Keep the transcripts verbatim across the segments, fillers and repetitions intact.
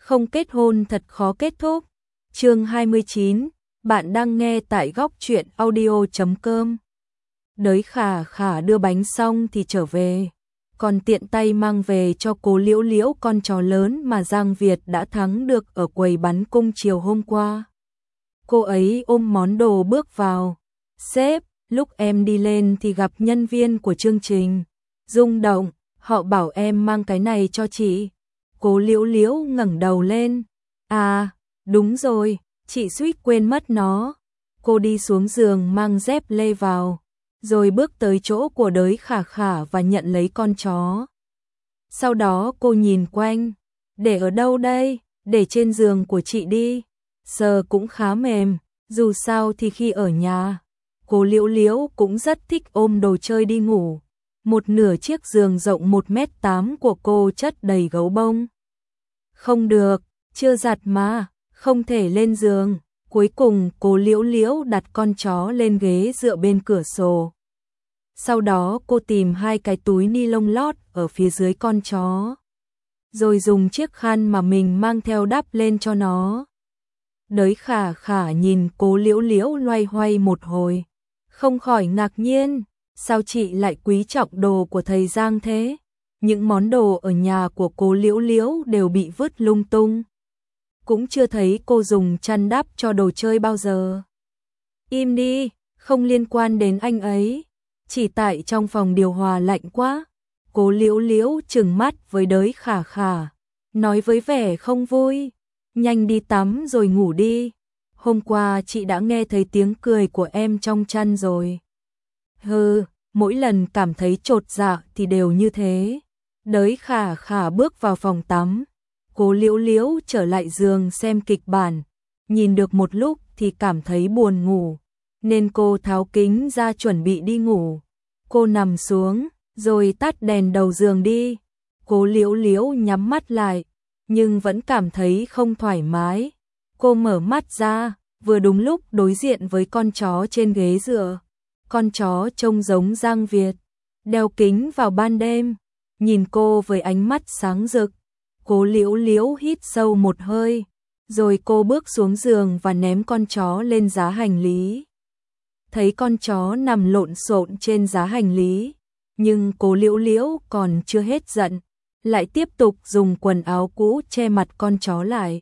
Không kết hôn thật khó kết thúc. Chương hai mươi chín, bạn đang nghe tại góc truyện audio chấm com. Đới Khả Khả đưa bánh xong thì trở về, còn tiện tay mang về cho cô Liễu Liễu con chó lớn mà Giang Việt đã thắng được ở quầy bắn cung chiều hôm qua. Cô ấy ôm món đồ bước vào. Sếp, lúc em đi lên thì gặp nhân viên của chương trình. Rung động, họ bảo em mang cái này cho chị. Cô Liễu Liễu ngẩng đầu lên. À, đúng rồi, chị suýt quên mất nó. Cô đi xuống giường mang dép lê vào, rồi bước tới chỗ của Đới Khả Khả và nhận lấy con chó. Sau đó cô nhìn quanh. Để ở đâu đây? Để trên giường của chị đi. Sờ cũng khá mềm, dù sao thì khi ở nhà, cô Liễu Liễu cũng rất thích ôm đồ chơi đi ngủ. Một nửa chiếc giường rộng một mét tám của cô chất đầy gấu bông. Không được, chưa giặt mà, không thể lên giường. Cuối cùng cô Liễu Liễu đặt con chó lên ghế dựa bên cửa sổ. Sau đó cô tìm hai cái túi ni lông lót ở phía dưới con chó, rồi dùng chiếc khăn mà mình mang theo đắp lên cho nó. Đới Khả Khả nhìn cô Liễu Liễu loay hoay một hồi, không khỏi ngạc nhiên, sao chị lại quý trọng đồ của thầy Giang thế? Những món đồ ở nhà của cô Liễu Liễu đều bị vứt lung tung. Cũng chưa thấy cô dùng chăn đắp cho đồ chơi bao giờ. Im đi, không liên quan đến anh ấy. Chỉ tại trong phòng điều hòa lạnh quá. Cô Liễu Liễu trừng mắt với Đới Khả Khả, nói với vẻ không vui. Nhanh đi tắm rồi ngủ đi. Hôm qua chị đã nghe thấy tiếng cười của em trong chăn rồi. Hừ, mỗi lần cảm thấy chột dạ thì đều như thế. Đới Khả Khả bước vào phòng tắm. Cô Liễu Liễu trở lại giường xem kịch bản. Nhìn được một lúc thì cảm thấy buồn ngủ, nên cô tháo kính ra chuẩn bị đi ngủ. Cô nằm xuống, rồi tắt đèn đầu giường đi. Cô Liễu Liễu nhắm mắt lại, nhưng vẫn cảm thấy không thoải mái. Cô mở mắt ra, vừa đúng lúc đối diện với con chó trên ghế dựa. Con chó trông giống Giang Việt, đeo kính vào ban đêm, nhìn cô với ánh mắt sáng rực. Cô Liễu Liễu hít sâu một hơi, rồi cô bước xuống giường và ném con chó lên giá hành lý. Thấy con chó nằm lộn xộn trên giá hành lý, nhưng cô Liễu Liễu còn chưa hết giận, lại tiếp tục dùng quần áo cũ che mặt con chó lại.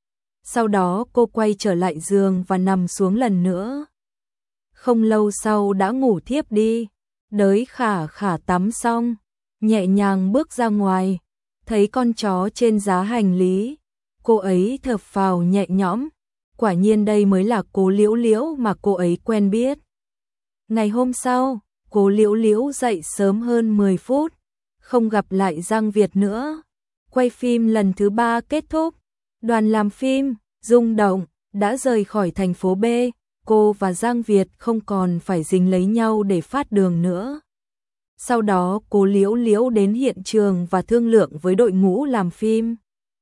Sau đó cô quay trở lại giường và nằm xuống lần nữa. Không lâu sau đã ngủ thiếp đi. Đới Khả Khả tắm xong, nhẹ nhàng bước ra ngoài, thấy con chó trên giá hành lý. Cô ấy thở phào nhẹ nhõm, quả nhiên đây mới là cô Liễu Liễu mà cô ấy quen biết. Ngày hôm sau, cô Liễu Liễu dậy sớm hơn mười phút, không gặp lại Giang Việt nữa. Quay phim lần thứ ba kết thúc, đoàn làm phim Rung Động đã rời khỏi thành phố B. Cô và Giang Việt không còn phải dính lấy nhau để phát đường nữa. Sau đó cô Liễu Liễu đến hiện trường và thương lượng với đội ngũ làm phim.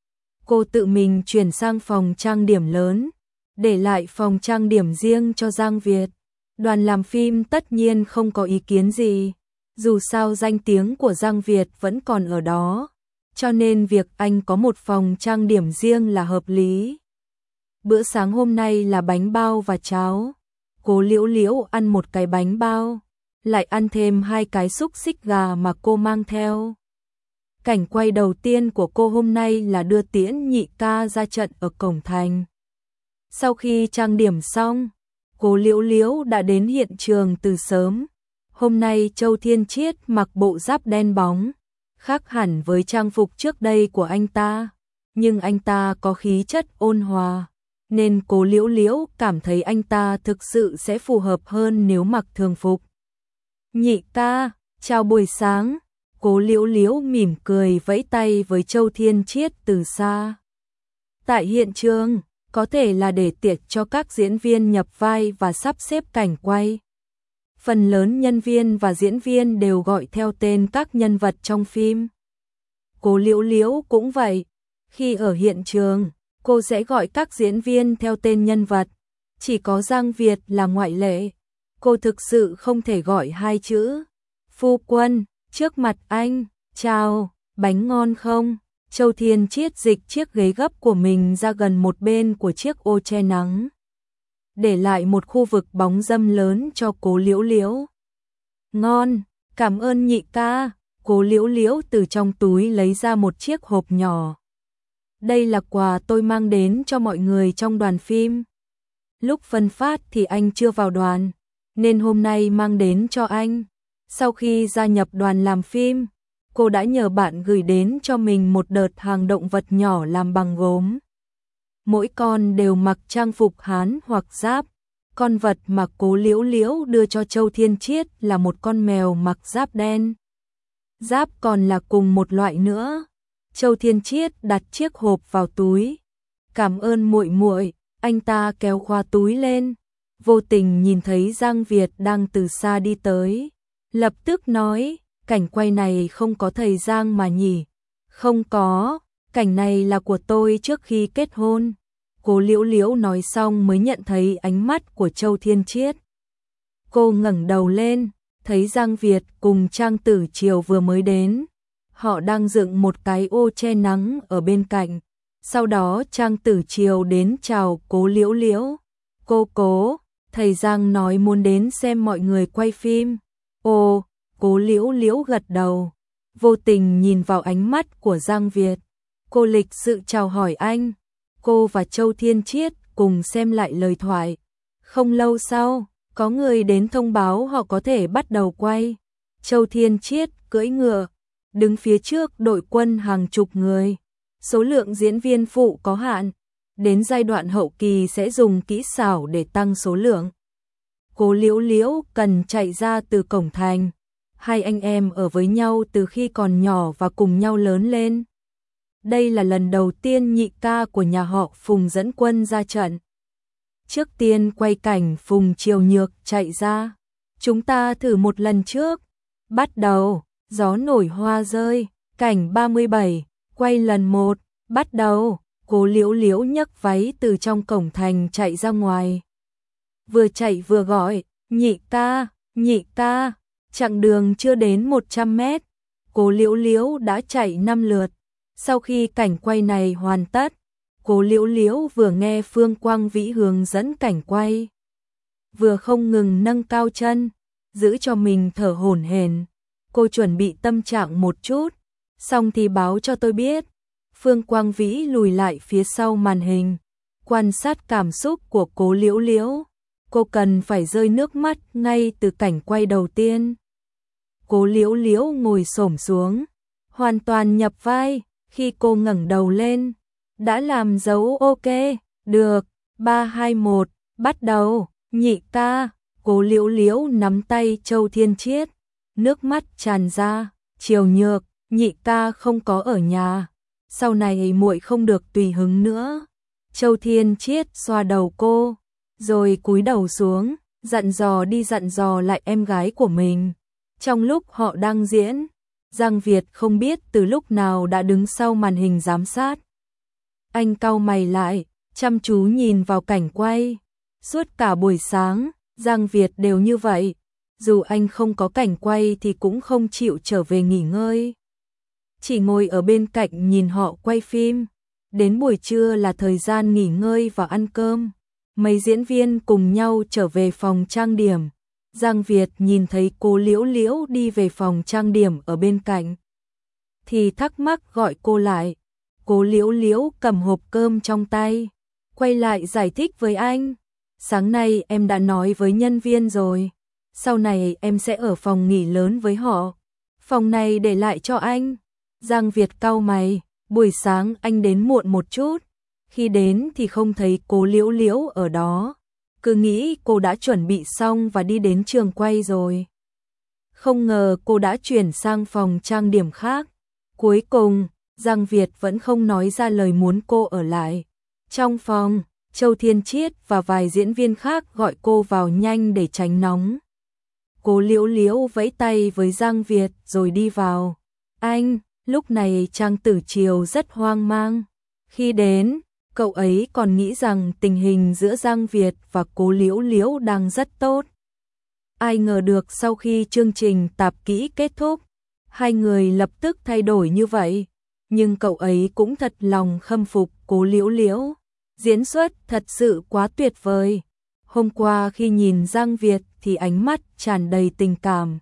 Cô tự mình chuyển sang phòng trang điểm lớn, để lại phòng trang điểm riêng cho Giang Việt. Đoàn làm phim tất nhiên không có ý kiến gì, dù sao danh tiếng của Giang Việt vẫn còn ở đó, cho nên việc anh có một phòng trang điểm riêng là hợp lý. Bữa sáng hôm nay là bánh bao và cháo. Cô Liễu Liễu ăn một cái bánh bao, lại ăn thêm hai cái xúc xích gà mà cô mang theo. Cảnh quay đầu tiên của cô hôm nay là đưa Tiễn Nhị ca ra trận ở cổng thành. Sau khi trang điểm xong, cô Liễu Liễu đã đến hiện trường từ sớm. Hôm nay Châu Thiên Chiết mặc bộ giáp đen bóng, khác hẳn với trang phục trước đây của anh ta, nhưng anh ta có khí chất ôn hòa, nên cô Liễu Liễu cảm thấy anh ta thực sự sẽ phù hợp hơn nếu mặc thường phục. Nhị ca, chào buổi sáng. Cô Liễu Liễu mỉm cười vẫy tay với Châu Thiên Chiết từ xa. Tại hiện trường, có thể là để tiệc cho các diễn viên nhập vai và sắp xếp cảnh quay. Phần lớn nhân viên và diễn viên đều gọi theo tên các nhân vật trong phim. Cô Liễu Liễu cũng vậy. Khi ở hiện trường, cô sẽ gọi các diễn viên theo tên nhân vật. Chỉ có Giang Việt là ngoại lệ. Cô thực sự không thể gọi hai chữ. Phu quân, trước mặt anh, chào, bánh ngon không? Châu Thiên Chiết dịch chiếc ghế gấp của mình ra gần một bên của chiếc ô che nắng, để lại một khu vực bóng râm lớn cho Cố Liễu Liễu. Ngon, cảm ơn nhị ca. Cố Liễu Liễu từ trong túi lấy ra một chiếc hộp nhỏ. Đây là quà tôi mang đến cho mọi người trong đoàn phim. Lúc phân phát thì anh chưa vào đoàn, nên hôm nay mang đến cho anh. Sau khi gia nhập đoàn làm phim, cô đã nhờ bạn gửi đến cho mình một đợt hàng động vật nhỏ làm bằng gốm. Mỗi con đều mặc trang phục Hán hoặc giáp. Con vật mà Cố Liễu Liễu đưa cho Châu Thiên Chiết là một con mèo mặc giáp đen. Giáp còn là cùng một loại nữa. Châu Thiên Chiết đặt chiếc hộp vào túi. Cảm ơn muội muội. Anh ta kéo khóa túi lên, vô tình nhìn thấy Giang Việt đang từ xa đi tới. Lập tức nói, cảnh quay này không có thầy Giang mà nhỉ? Không có, cảnh này là của tôi trước khi kết hôn. Cố Liễu Liễu nói xong mới nhận thấy ánh mắt của Châu Thiên Chiết. Cô ngẩng đầu lên, thấy Giang Việt cùng Trang Tử Triều vừa mới đến. Họ đang dựng một cái ô che nắng ở bên cạnh. Sau đó Trang Tử Triều đến chào Cố Liễu Liễu. Cô Cố, thầy Giang nói muốn đến xem mọi người quay phim. Ồ, Cố Liễu Liễu gật đầu, vô tình nhìn vào ánh mắt của Giang Việt. Cô lịch sự chào hỏi anh. Cô và Châu Thiên Chiết cùng xem lại lời thoại. Không lâu sau, có người đến thông báo họ có thể bắt đầu quay. Châu Thiên Chiết cưỡi ngựa, đứng phía trước đội quân hàng chục người. Số lượng diễn viên phụ có hạn, đến giai đoạn hậu kỳ sẽ dùng kỹ xảo để tăng số lượng. Cố Liễu Liễu cần chạy ra từ cổng thành. Hai anh em ở với nhau từ khi còn nhỏ và cùng nhau lớn lên. Đây là lần đầu tiên nhị ca của nhà họ Phùng dẫn quân ra trận. Trước tiên quay cảnh Phùng Triều Nhược chạy ra. Chúng ta thử một lần trước. Bắt đầu, gió nổi hoa rơi, cảnh ba mươi bảy. Quay lần một, bắt đầu. Cố Liễu Liễu nhấc váy từ trong cổng thành chạy ra ngoài. Vừa chạy vừa gọi, nhị ca, nhị ca. Chặng đường chưa đến một trăm mét, Cố Liễu Liễu đã chạy năm lượt. Sau khi cảnh quay này hoàn tất, Cố Liễu Liễu vừa nghe Phương Quang Vĩ hướng dẫn cảnh quay, vừa không ngừng nâng cao chân, giữ cho mình thở hổn hển. Cô chuẩn bị tâm trạng một chút, xong thì báo cho tôi biết. Phương Quang Vĩ lùi lại phía sau màn hình, quan sát cảm xúc của Cố Liễu Liễu. Cô cần phải rơi nước mắt ngay từ cảnh quay đầu tiên. Cố Liễu Liễu ngồi xổm xuống, hoàn toàn nhập vai. Khi cô ngẩng đầu lên, đã làm dấu ok. Được, ba hai một, bắt đầu. Nhị ca. Cố Liễu Liễu nắm tay Châu Thiên Chiết, nước mắt tràn ra. Triều Nhược, nhị ca không có ở nhà, sau này muội không được tùy hứng nữa. Châu Thiên Chiết xoa đầu cô, rồi cúi đầu xuống, dặn dò đi dặn dò lại em gái của mình. Trong lúc họ đang diễn, Giang Việt không biết từ lúc nào đã đứng sau màn hình giám sát. Anh cau mày lại, chăm chú nhìn vào cảnh quay. Suốt cả buổi sáng, Giang Việt đều như vậy. Dù anh không có cảnh quay thì cũng không chịu trở về nghỉ ngơi. Chỉ ngồi ở bên cạnh nhìn họ quay phim. Đến buổi trưa là thời gian nghỉ ngơi và ăn cơm. Mấy diễn viên cùng nhau trở về phòng trang điểm. Giang Việt nhìn thấy Cố Liễu Liễu đi về phòng trang điểm ở bên cạnh, thì thắc mắc gọi cô lại. Cố Liễu Liễu cầm hộp cơm trong tay, quay lại giải thích với anh. Sáng nay em đã nói với nhân viên rồi, sau này em sẽ ở phòng nghỉ lớn với họ. Phòng này để lại cho anh. Giang Việt cau mày, buổi sáng anh đến muộn một chút. Khi đến thì không thấy Cố Liễu Liễu ở đó, cứ nghĩ cô đã chuẩn bị xong và đi đến trường quay rồi. Không ngờ cô đã chuyển sang phòng trang điểm khác. Cuối cùng, Giang Việt vẫn không nói ra lời muốn cô ở lại. Trong phòng, Châu Thiên Chiết và vài diễn viên khác gọi cô vào nhanh để tránh nóng. Cố Liễu Liễu vẫy tay với Giang Việt rồi đi vào. Anh, lúc này Trang Tử Triều rất hoang mang. Khi đến, cậu ấy còn nghĩ rằng tình hình giữa Giang Việt và Cố Liễu Liễu đang rất tốt. Ai ngờ được sau khi chương trình tạp kỹ kết thúc, hai người lập tức thay đổi như vậy. nhưng cậu ấy cũng thật lòng khâm phục Cố Liễu Liễu. Diễn xuất thật sự quá tuyệt vời. Hôm qua khi nhìn Giang Việt thì ánh mắt tràn đầy tình cảm.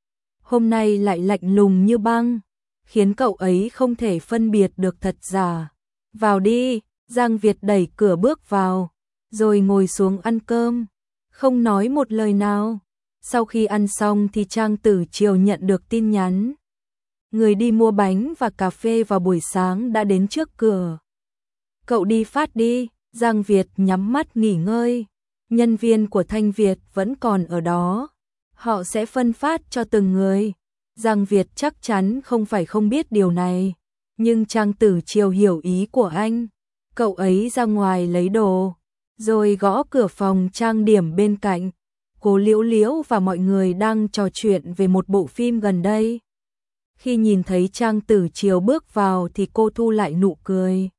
Hôm nay lại lạnh lùng như băng, khiến cậu ấy không thể phân biệt được thật giả. Vào đi, Giang Việt đẩy cửa bước vào, rồi ngồi xuống ăn cơm, không nói một lời nào. Sau khi ăn xong thì Trang Tử Triều nhận được tin nhắn. Người đi mua bánh và cà phê vào buổi sáng đã đến trước cửa. Cậu đi phát đi, Giang Việt nhắm mắt nghỉ ngơi. Nhân viên của Thanh Việt vẫn còn ở đó. Họ sẽ phân phát cho từng người. Giang Việt chắc chắn không phải không biết điều này. Nhưng Trang Tử Triều hiểu ý của anh. Cậu ấy ra ngoài lấy đồ, rồi gõ cửa phòng trang điểm bên cạnh. Cố Liễu Liễu và mọi người đang trò chuyện về một bộ phim gần đây. Khi nhìn thấy Trang Tử Triều bước vào thì cô thu lại nụ cười.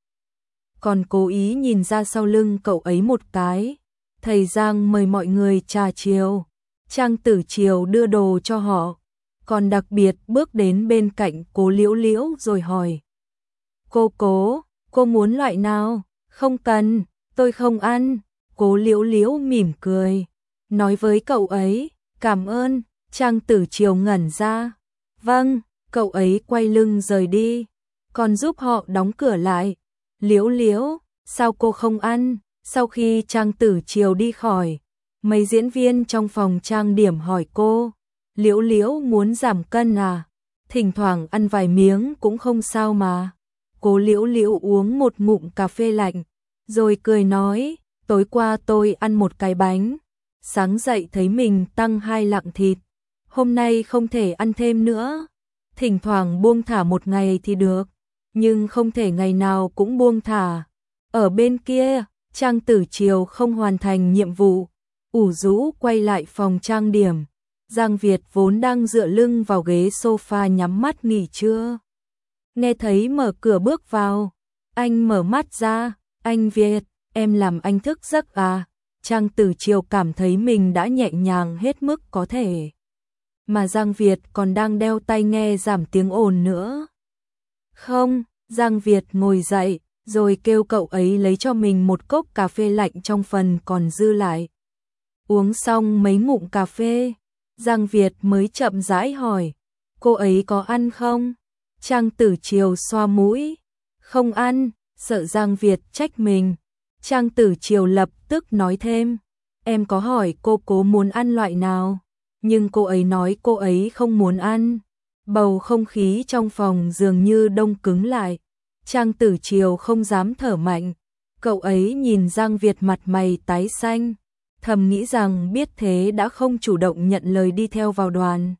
Còn cố ý nhìn ra sau lưng cậu ấy một cái. Thầy Giang mời mọi người trà chiều. Trang Tử Triều đưa đồ cho họ, còn đặc biệt bước đến bên cạnh Cố Liễu Liễu rồi hỏi. Cô Cố, cô muốn loại nào? Không cần, tôi không ăn. Cố Liễu Liễu mỉm cười, nói với cậu ấy, cảm ơn. Trang Tử Triều ngẩn ra. Vâng, cậu ấy quay lưng rời đi, còn giúp họ đóng cửa lại. Liễu Liễu, sao cô không ăn? Sau khi Trang Tử Triều đi khỏi, mấy diễn viên trong phòng trang điểm hỏi cô, Liễu Liễu muốn giảm cân à? Thỉnh thoảng ăn vài miếng cũng không sao mà. Cố Liễu Liễu uống một ngụm cà phê lạnh, rồi cười nói, tối qua tôi ăn một cái bánh, sáng dậy thấy mình tăng hai lạng thịt, hôm nay không thể ăn thêm nữa. Thỉnh thoảng buông thả một ngày thì được, nhưng không thể ngày nào cũng buông thả. Ở bên kia, Trang Tử Triều không hoàn thành nhiệm vụ, ủ rũ quay lại phòng trang điểm. Giang Việt vốn đang dựa lưng vào ghế sofa nhắm mắt nghỉ trưa, nghe thấy mở cửa bước vào. Anh mở mắt ra, anh Việt, em làm anh thức giấc à? Trang Tử Triều cảm thấy mình đã nhẹ nhàng hết mức có thể, mà Giang Việt còn đang đeo tai nghe giảm tiếng ồn nữa. Không, Giang Việt ngồi dậy, rồi kêu cậu ấy lấy cho mình một cốc cà phê lạnh trong phần còn dư lại. Uống xong mấy ngụm cà phê, Giang Việt mới chậm rãi hỏi, cô ấy có ăn không? Trang Tử Triều xoa mũi, không ăn, sợ Giang Việt trách mình. Trang Tử Triều lập tức nói thêm, em có hỏi cô Cố muốn ăn loại nào, nhưng cô ấy nói cô ấy không muốn ăn. Bầu không khí trong phòng dường như đông cứng lại. Trang Tử Triều không dám thở mạnh. Cậu ấy nhìn Giang Việt mặt mày tái xanh, thầm nghĩ rằng biết thế đã không chủ động nhận lời đi theo vào đoàn.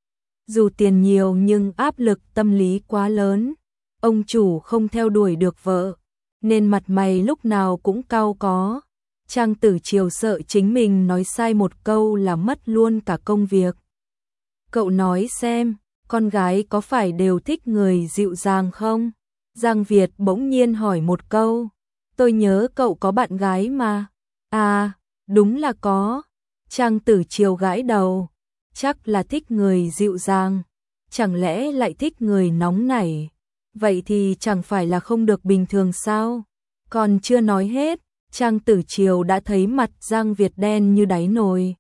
Dù tiền nhiều nhưng áp lực tâm lý quá lớn. Ông chủ không theo đuổi được vợ, nên mặt mày lúc nào cũng cau có. Trang Tử Triều sợ chính mình nói sai một câu là mất luôn cả công việc. Cậu nói xem, con gái có phải đều thích người dịu dàng không? Giang Việt bỗng nhiên hỏi một câu. Tôi nhớ cậu có bạn gái mà. À, đúng là có. Trang Tử Triều gãi đầu. Chắc là thích người dịu dàng. Chẳng lẽ lại thích người nóng nảy? Vậy thì chẳng phải là không được bình thường sao? Còn chưa nói hết, Trang Tử Triều đã thấy mặt Giang Việt đen như đáy nồi.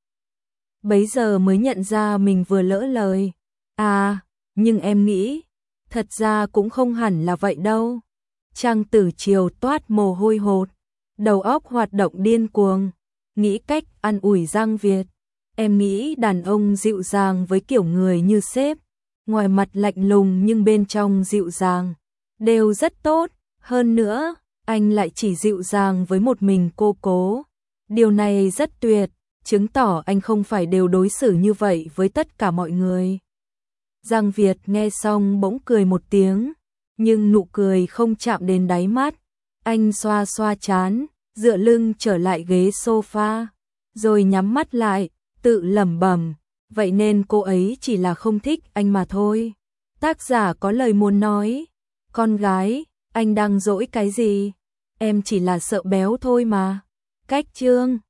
Bấy giờ mới nhận ra mình vừa lỡ lời. À, nhưng em nghĩ, thật ra cũng không hẳn là vậy đâu. Trang Tử Triều toát mồ hôi hột, đầu óc hoạt động điên cuồng, nghĩ cách an ủi Giang Việt. Em nghĩ đàn ông dịu dàng với kiểu người như sếp, ngoài mặt lạnh lùng nhưng bên trong dịu dàng, đều rất tốt. Hơn nữa, anh lại chỉ dịu dàng với một mình cô Cố. Điều này rất tuyệt, chứng tỏ anh không phải đều đối xử như vậy với tất cả mọi người. Giang Việt nghe xong bỗng cười một tiếng, nhưng nụ cười không chạm đến đáy mắt. Anh xoa xoa trán, dựa lưng trở lại ghế sofa, rồi nhắm mắt lại, tự lẩm bẩm, vậy nên cô ấy chỉ là không thích anh mà thôi. Tác giả có lời muốn nói, con gái, anh đang dỗi cái gì? Em chỉ là sợ béo thôi mà. Cách chương